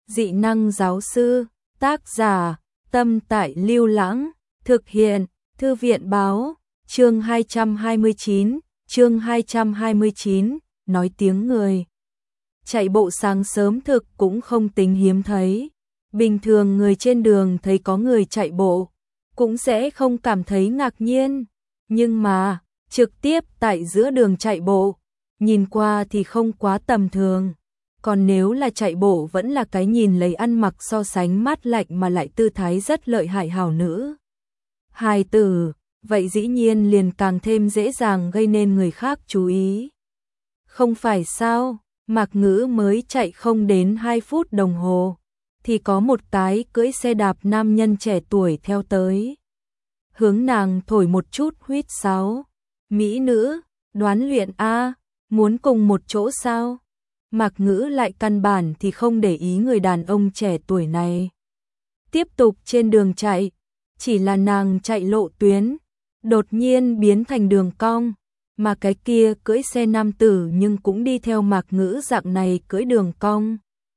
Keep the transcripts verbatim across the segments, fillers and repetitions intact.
Dị năng giáo sư, tác giả, Tâm Tại Lưu Lãng, thực hiện, Thư viện báo, chương hai trăm hai mươi chín, chương hai trăm hai mươi chín, nói tiếng người. Chạy bộ sáng sớm thực cũng không tính hiếm thấy. Bình thường người trên đường thấy có người chạy bộ, cũng sẽ không cảm thấy ngạc nhiên. Nhưng mà, trực tiếp tại giữa đường chạy bộ, nhìn qua thì không quá tầm thường. Còn nếu là chạy bộ vẫn là cái nhìn lấy ăn mặc so sánh mát lạnh mà lại tư thái rất lợi hại hảo nữ. Hài tử, vậy dĩ nhiên liền càng thêm dễ dàng gây nên người khác chú ý. Không phải sao, Mạc Ngữ mới chạy không đến hai phút đồng hồ, thì có một cái cưỡi xe đạp nam nhân trẻ tuổi theo tới. Hướng nàng thổi một chút huýt sáo. Mỹ nữ, đoán luyện A, muốn cùng một chỗ sao? Mạc Ngữ lại căn bản thì không để ý người đàn ông trẻ tuổi này. Tiếp tục trên đường chạy, chỉ là nàng chạy lộ tuyến, đột nhiên biến thành đường cong, mà cái kia cưỡi xe nam tử nhưng cũng đi theo Mạc Ngữ dạng này cưỡi đường cong.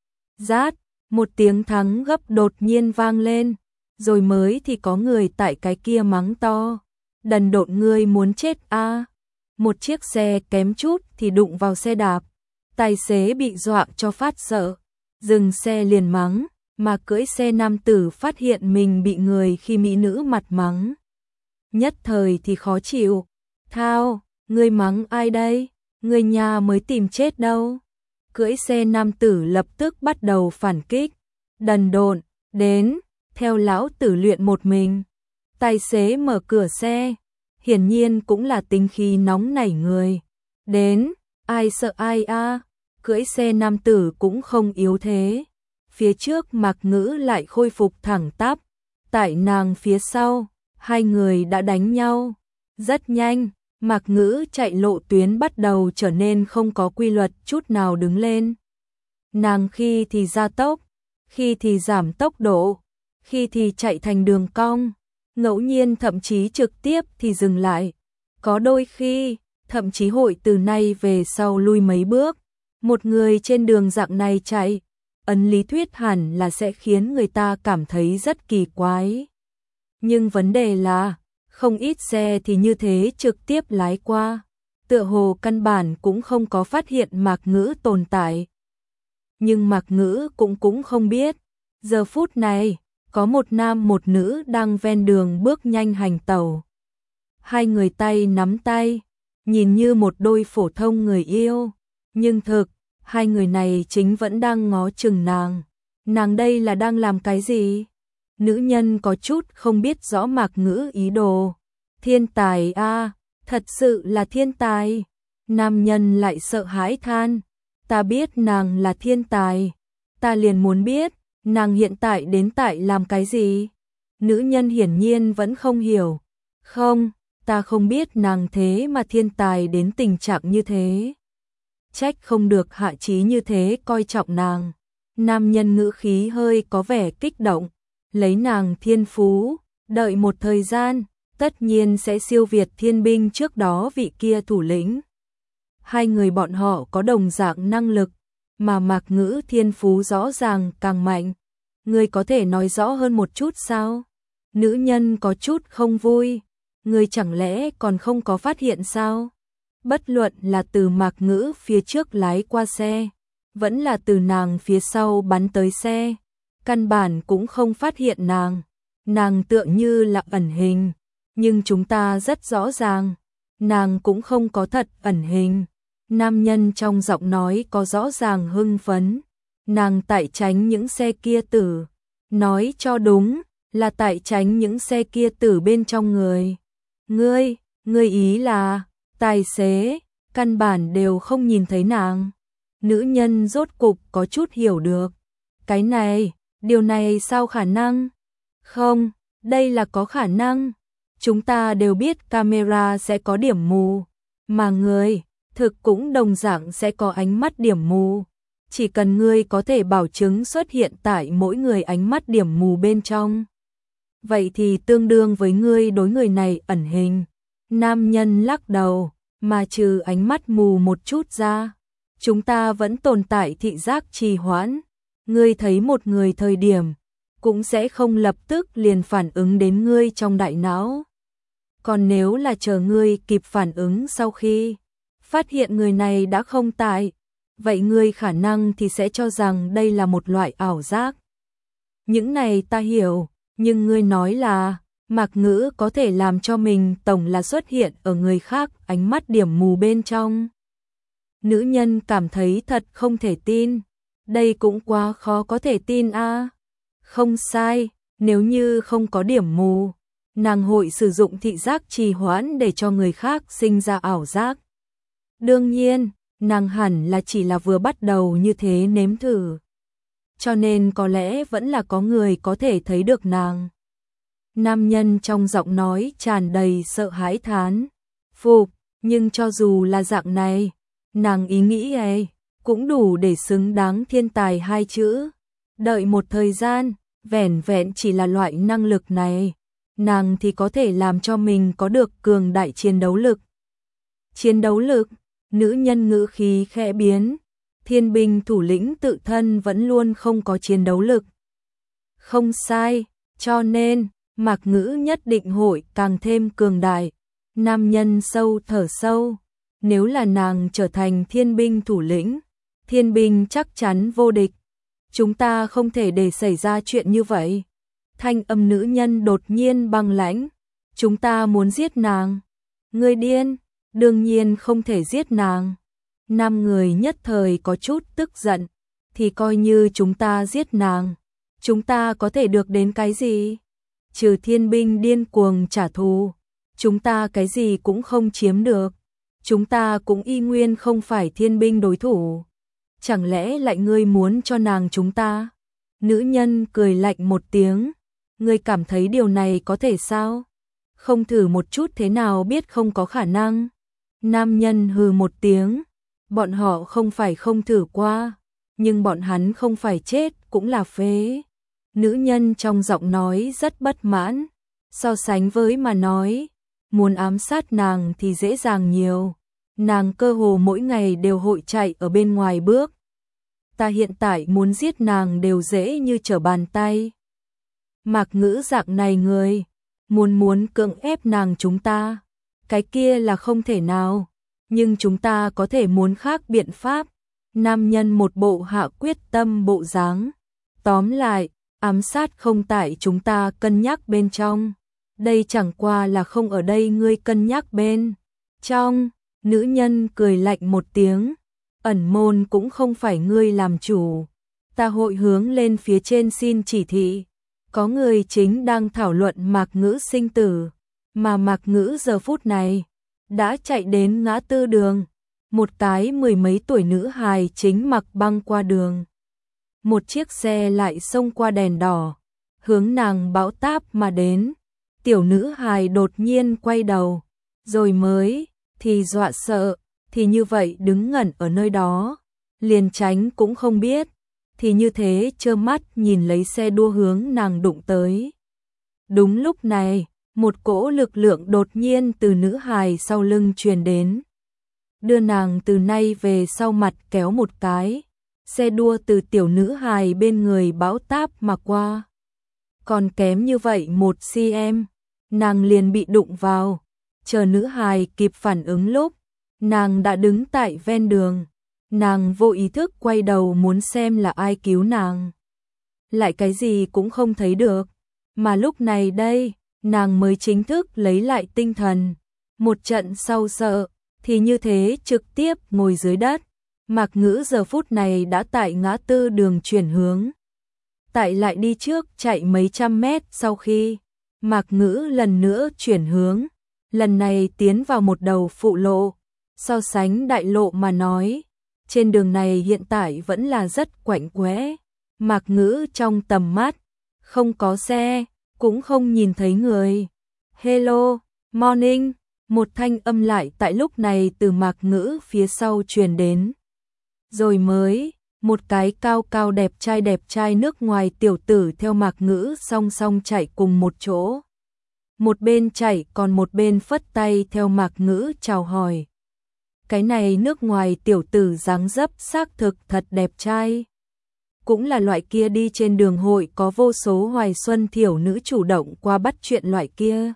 Rát, một tiếng thắng gấp đột nhiên vang lên, rồi mới thì có người tại cái kia mắng to. Đần độn ngươi muốn chết a. Một chiếc xe kém chút thì đụng vào xe đạp. Tài xế bị dọa cho phát sợ, dừng xe liền mắng, mà cưỡi xe nam tử phát hiện mình bị người khi mỹ nữ mặt mắng. Nhất thời thì khó chịu. Thao, ngươi mắng ai đây? Ngươi nhà mới tìm chết đâu. Cưỡi xe nam tử lập tức bắt đầu phản kích. Đần độn, đến, theo lão tử luyện một mình. Tài xế mở cửa xe, hiển nhiên cũng là tính khí nóng nảy người. Đến, ai sợ ai a? Cưỡi xe nam tử cũng không yếu thế. Phía trước Mạc Ngữ lại khôi phục thẳng tắp. Tại nàng phía sau, hai người đã đánh nhau. Rất nhanh, Mạc Ngữ chạy lộ tuyến bắt đầu trở nên không có quy luật chút nào đứng lên. Nàng khi thì gia tốc, khi thì giảm tốc độ, khi thì chạy thành đường cong, ngẫu nhiên thậm chí trực tiếp thì dừng lại. Có đôi khi, thậm chí hội từ nay về sau lui mấy bước. Một người trên đường dạng này chạy, ấn lý thuyết hẳn là sẽ khiến người ta cảm thấy rất kỳ quái. Nhưng vấn đề là, không ít xe thì như thế trực tiếp lái qua, tựa hồ căn bản cũng không có phát hiện Mạc Ngữ tồn tại. Nhưng Mạc Ngữ cũng cũng không biết, giờ phút này, có một nam một nữ đang ven đường bước nhanh hành tẩu. Hai người tay nắm tay, nhìn như một đôi phổ thông người yêu, nhưng thực, hai người này chính vẫn đang ngó chừng nàng. Nàng đây là đang làm cái gì? Nữ nhân có chút không biết rõ Mạc Ngữ ý đồ. Thiên tài a, thật sự là thiên tài. Nam nhân lại sợ hãi than, ta biết nàng là thiên tài, ta liền muốn biết, nàng hiện tại đến tại làm cái gì? Nữ nhân hiển nhiên vẫn không hiểu. Không, ta không biết nàng thế mà thiên tài đến tình trạng như thế. Trách không được Hạ Chí như thế coi trọng nàng. Nam nhân ngữ khí hơi có vẻ kích động, lấy nàng thiên phú, đợi một thời gian, tất nhiên sẽ siêu việt thiên binh trước đó vị kia thủ lĩnh. Hai người bọn họ có đồng dạng năng lực, mà Mạc Ngữ thiên phú rõ ràng càng mạnh. Ngươi có thể nói rõ hơn một chút sao? Nữ nhân có chút không vui. Ngươi chẳng lẽ còn không có phát hiện sao? Bất luận là từ Mạc Ngữ phía trước lái qua xe, vẫn là từ nàng phía sau bắn tới xe, căn bản cũng không phát hiện nàng. Nàng tựa như là ẩn hình, nhưng chúng ta rất rõ ràng, nàng cũng không có thật ẩn hình. Nam nhân trong giọng nói có rõ ràng hưng phấn. Nàng tại tránh những xe kia tử. Nói cho đúng, là tại tránh những xe kia tử bên trong người. Ngươi, ngươi ý là, tài xế, căn bản đều không nhìn thấy nàng. Nữ nhân rốt cục có chút hiểu được. Cái này, điều này sao khả năng? Không, đây là có khả năng. Chúng ta đều biết camera sẽ có điểm mù, mà người, thực cũng đồng dạng sẽ có ánh mắt điểm mù. Chỉ cần ngươi có thể bảo chứng xuất hiện tại mỗi người ánh mắt điểm mù bên trong, vậy thì tương đương với ngươi đối người này ẩn hình. Nam nhân lắc đầu, mà trừ ánh mắt mù một chút ra, chúng ta vẫn tồn tại thị giác trì hoãn. Ngươi thấy một người thời điểm, cũng sẽ không lập tức liền phản ứng đến ngươi trong đại não. Còn nếu là chờ ngươi kịp phản ứng sau khi phát hiện người này đã không tại, vậy ngươi khả năng thì sẽ cho rằng đây là một loại ảo giác. Những này ta hiểu, nhưng ngươi nói là Mạc Ngữ có thể làm cho mình tổng là xuất hiện ở người khác ánh mắt điểm mù bên trong. Nữ nhân cảm thấy thật không thể tin. Đây cũng quá khó có thể tin a. À. Không sai, nếu như không có điểm mù, nàng hội sử dụng thị giác trì hoãn để cho người khác sinh ra ảo giác. Đương nhiên, nàng hẳn là chỉ là vừa bắt đầu như thế nếm thử. Cho nên có lẽ vẫn là có người có thể thấy được nàng. Nam nhân trong giọng nói tràn đầy sợ hãi thán. Phục, nhưng cho dù là dạng này, nàng ý nghĩ ấy cũng đủ để xứng đáng thiên tài hai chữ. Đợi một thời gian, vẻn vẹn chỉ là loại năng lực này, nàng thì có thể làm cho mình có được cường đại chiến đấu lực. Chiến đấu lực, nữ nhân ngữ khí khẽ biến, thiên binh thủ lĩnh tự thân vẫn luôn không có chiến đấu lực. Không sai, cho nên, Mạc Ngữ nhất định hội càng thêm cường đại. Nam nhân sâu thở sâu, nếu là nàng trở thành thiên binh thủ lĩnh, thiên binh chắc chắn vô địch. Chúng ta không thể để xảy ra chuyện như vậy. Thanh âm nữ nhân đột nhiên băng lãnh. Chúng ta muốn giết nàng. Ngươi điên, đương nhiên không thể giết nàng. Năm người nhất thời có chút tức giận. Thì coi như chúng ta giết nàng, chúng ta có thể được đến cái gì? Trừ thiên binh điên cuồng trả thù, chúng ta cái gì cũng không chiếm được. Chúng ta cũng y nguyên không phải thiên binh đối thủ. Chẳng lẽ lại ngươi muốn cho nàng chúng ta? Nữ nhân cười lạnh một tiếng. Ngươi cảm thấy điều này có thể sao? Không thử một chút thế nào biết không có khả năng. Nam nhân hừ một tiếng. Bọn họ không phải không thử qua, nhưng bọn hắn không phải chết cũng là phế. Nữ nhân trong giọng nói rất bất mãn. So sánh với mà nói, muốn ám sát nàng thì dễ dàng nhiều. Nàng cơ hồ mỗi ngày đều hội chạy ở bên ngoài bước. Ta hiện tại muốn giết nàng đều dễ như trở bàn tay. Mạc Ngữ dạng này người, muốn muốn cưỡng ép nàng chúng ta, cái kia là không thể nào. Nhưng chúng ta có thể muốn khác biện pháp. Nam nhân một bộ hạ quyết tâm bộ dáng. Tóm lại, ám sát không tại chúng ta cân nhắc bên trong. Đây chẳng qua là không ở đây ngươi cân nhắc bên trong. Nữ nhân cười lạnh một tiếng. Ẩn môn cũng không phải ngươi làm chủ. Ta hội hướng lên phía trên xin chỉ thị. Có người chính đang thảo luận Mạc Ngữ sinh tử. Mà Mạc Ngữ giờ phút này đã chạy đến ngã tư đường. Một cái mười mấy tuổi nữ hài chính mặc băng qua đường. Một chiếc xe lại xông qua đèn đỏ, hướng nàng bão táp mà đến. Tiểu nữ hài đột nhiên quay đầu, rồi mới thì dọa sợ, thì như vậy đứng ngẩn ở nơi đó, liền tránh cũng không biết, thì như thế trơ mắt nhìn lấy xe đua hướng nàng đụng tới. Đúng lúc này, một cỗ lực lượng đột nhiên từ nữ hài sau lưng truyền đến, đưa nàng từ nay về sau mặt kéo một cái. Xe đua từ tiểu nữ hài bên người bão táp mà qua. Còn kém như vậy một xăng-ti-mét, nàng liền bị đụng vào. Chờ nữ hài kịp phản ứng lúc, nàng đã đứng tại ven đường. Nàng vô ý thức quay đầu muốn xem là ai cứu nàng. Lại cái gì cũng không thấy được. Mà lúc này đây, nàng mới chính thức lấy lại tinh thần. Một trận sau sợ, thì như thế trực tiếp ngồi dưới đất. Mạc Ngữ giờ phút này đã tại ngã tư đường chuyển hướng. Tại lại đi trước chạy mấy trăm mét sau khi Mạc Ngữ lần nữa chuyển hướng. Lần này tiến vào một đầu phụ lộ. So sánh đại lộ mà nói, trên đường này hiện tại vẫn là rất quạnh quẽ. Mạc Ngữ trong tầm mắt, không có xe, cũng không nhìn thấy người. Hello, morning, một thanh âm lại tại lúc này từ Mạc Ngữ phía sau truyền đến. Rồi mới, một cái cao cao đẹp trai đẹp trai nước ngoài tiểu tử theo Mạc Ngữ song song chạy cùng một chỗ. Một bên chạy còn một bên phất tay theo Mạc Ngữ chào hỏi. Cái này nước ngoài tiểu tử dáng dấp xác thực thật đẹp trai. cũng là loại kia đi trên đường hội có vô số hoài xuân thiểu nữ chủ động qua bắt chuyện loại kia.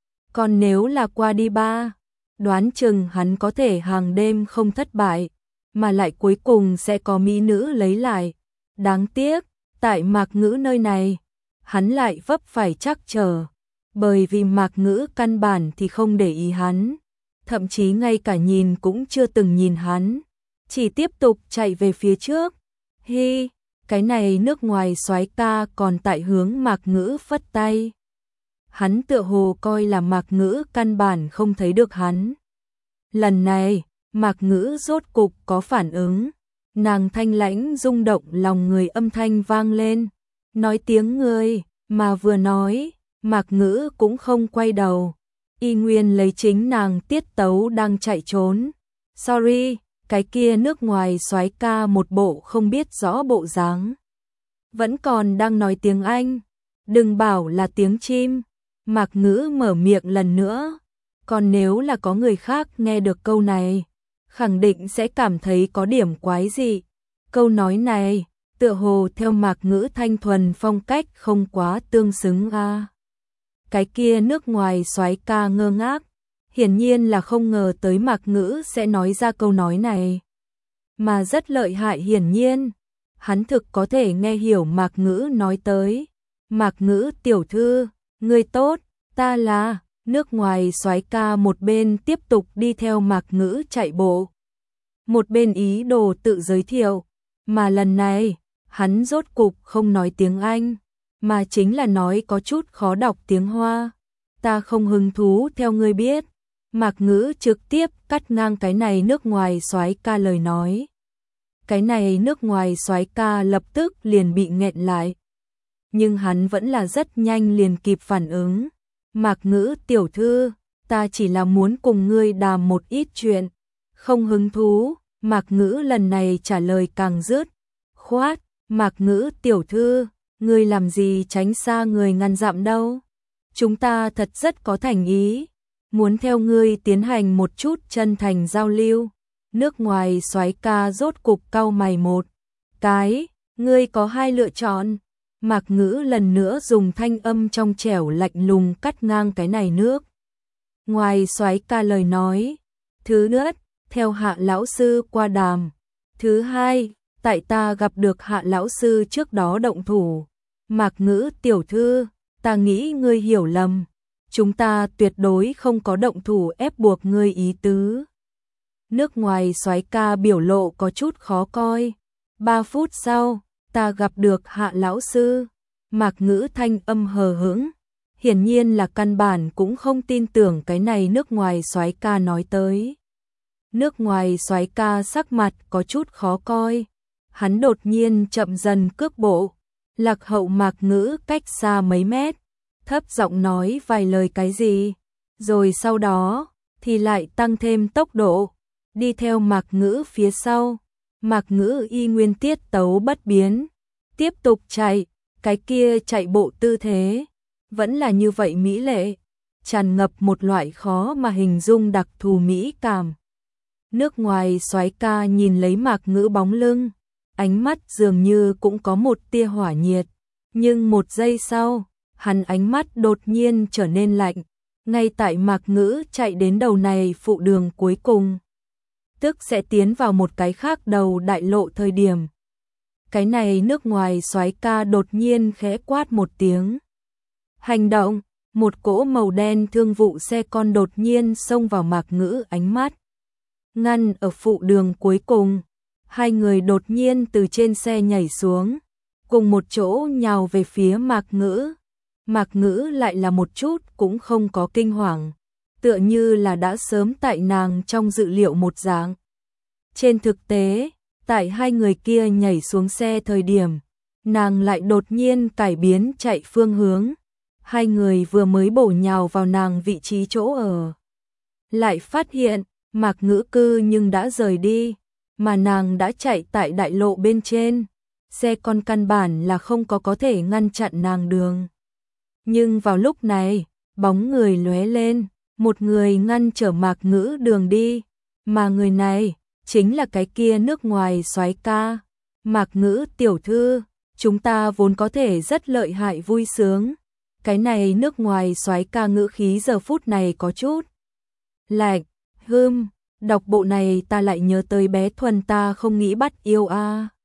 Còn nếu là qua đi ba, đoán chừng hắn có thể hàng đêm không thất bại, mà lại cuối cùng sẽ có mỹ nữ lấy lại. Đáng tiếc, tại Mạc Ngữ nơi này, hắn lại vấp phải trắc trở, bởi vì Mạc Ngữ căn bản thì không để ý hắn, thậm chí ngay cả nhìn cũng chưa từng nhìn hắn, chỉ tiếp tục chạy về phía trước. Hi, cái này nước ngoài soái ca còn tại hướng Mạc Ngữ phất tay. Hắn tựa hồ coi là Mạc Ngữ căn bản không thấy được hắn. Lần này, Mạc Ngữ rốt cục có phản ứng, nàng thanh lãnh rung động lòng người âm thanh vang lên, nói tiếng người, mà vừa nói, Mạc Ngữ cũng không quay đầu, y nguyên lấy chính nàng tiết tấu đang chạy trốn. Sorry, cái kia nước ngoài soái ca một bộ không biết rõ bộ dáng, vẫn còn đang nói tiếng Anh, đừng bảo là tiếng chim. Mạc Ngữ mở miệng lần nữa, còn nếu là có người khác nghe được câu này, khẳng định sẽ cảm thấy có điểm quái dị. Câu nói này, tựa hồ theo Mạc Ngữ thanh thuần phong cách không quá tương xứng a. À. Cái kia nước ngoài soái ca ngơ ngác, hiển nhiên là không ngờ tới Mạc Ngữ sẽ nói ra câu nói này. Mà rất lợi hại hiển nhiên, hắn thực có thể nghe hiểu Mạc Ngữ nói tới. Mạc Ngữ tiểu thư, ngươi tốt, ta là, nước ngoài soái ca một bên tiếp tục đi theo Mạc Ngữ chạy bộ, một bên ý đồ tự giới thiệu, mà lần này, hắn rốt cục không nói tiếng Anh, mà chính là nói có chút khó đọc tiếng Hoa. Ta không hứng thú theo ngươi biết. Mạc Ngữ trực tiếp cắt ngang cái này nước ngoài soái ca lời nói. Cái này nước ngoài soái ca lập tức liền bị nghẹn lại. Nhưng hắn vẫn là rất nhanh liền kịp phản ứng. Mạc Ngữ tiểu thư, ta chỉ là muốn cùng ngươi đàm một ít chuyện. Không hứng thú, Mạc Ngữ lần này trả lời càng dứt khoát. Mạc Ngữ tiểu thư, ngươi làm gì tránh xa người ngàn dặm đâu. Chúng ta thật rất có thành ý, muốn theo ngươi tiến hành một chút chân thành giao lưu. Nước ngoài soái ca rốt cục cau mày một cái, ngươi có hai lựa chọn. Mạc Ngữ lần nữa dùng thanh âm trong trẻo lạnh lùng cắt ngang cái này nước ngoài soái ca lời nói. Thứ nhất, theo Hạ lão sư qua đàm. Thứ hai, tại ta gặp được Hạ lão sư trước đó động thủ. Mạc Ngữ tiểu thư, ta nghĩ ngươi hiểu lầm, chúng ta tuyệt đối không có động thủ ép buộc ngươi ý tứ. Nước ngoài soái ca biểu lộ có chút khó coi. Ba phút sau, ta gặp được Hạ lão sư. Mạc Ngữ thanh âm hờ hững, hiển nhiên là căn bản cũng không tin tưởng cái này nước ngoài soái ca nói tới. Nước ngoài soái ca sắc mặt có chút khó coi, hắn đột nhiên chậm dần cước bộ, lạc hậu Mạc Ngữ cách xa mấy mét, thấp giọng nói vài lời cái gì, rồi sau đó thì lại tăng thêm tốc độ, đi theo Mạc Ngữ phía sau. Mạc Ngữ y nguyên tiết tấu bất biến, tiếp tục chạy, cái kia chạy bộ tư thế vẫn là như vậy mỹ lệ, tràn ngập một loại khó mà hình dung đặc thù mỹ cảm. Nước ngoài soái ca nhìn lấy Mạc Ngữ bóng lưng, ánh mắt dường như cũng có một tia hỏa nhiệt, nhưng một giây sau, hắn ánh mắt đột nhiên trở nên lạnh, ngay tại Mạc Ngữ chạy đến đầu này phụ đường cuối cùng, tức sẽ tiến vào một cái khác đầu đại lộ thời điểm. Cái này nước ngoài soái ca đột nhiên khẽ quát một tiếng. Hành động, một cỗ màu đen thương vụ xe con đột nhiên xông vào Mạc Ngữ ánh mắt. Ngăn ở phụ đường cuối cùng, hai người đột nhiên từ trên xe nhảy xuống, cùng một chỗ nhào về phía Mạc Ngữ. Mạc Ngữ lại là một chút cũng không có kinh hoàng, tựa như là đã sớm tại nàng trong dự liệu một dạng. Trên thực tế, tại hai người kia nhảy xuống xe thời điểm, nàng lại đột nhiên cải biến chạy phương hướng. Hai người vừa mới bổ nhào vào nàng vị trí chỗ ở, lại phát hiện Mạc Ngữ cư nhưng đã rời đi, mà nàng đã chạy tại đại lộ bên trên, xe con căn bản là không có có thể ngăn chặn nàng đường. Nhưng vào lúc này, bóng người lóe lên, một người ngăn trở Mạc Ngữ đường đi, mà người này chính là cái kia nước ngoài soái ca. Mạc Ngữ tiểu thư, chúng ta vốn có thể rất lợi hại vui sướng. Cái này nước ngoài soái ca ngữ khí giờ phút này có chút lạnh. Hừm, đọc bộ này ta lại nhớ tới bé Thuần ta không nghĩ bắt yêu a.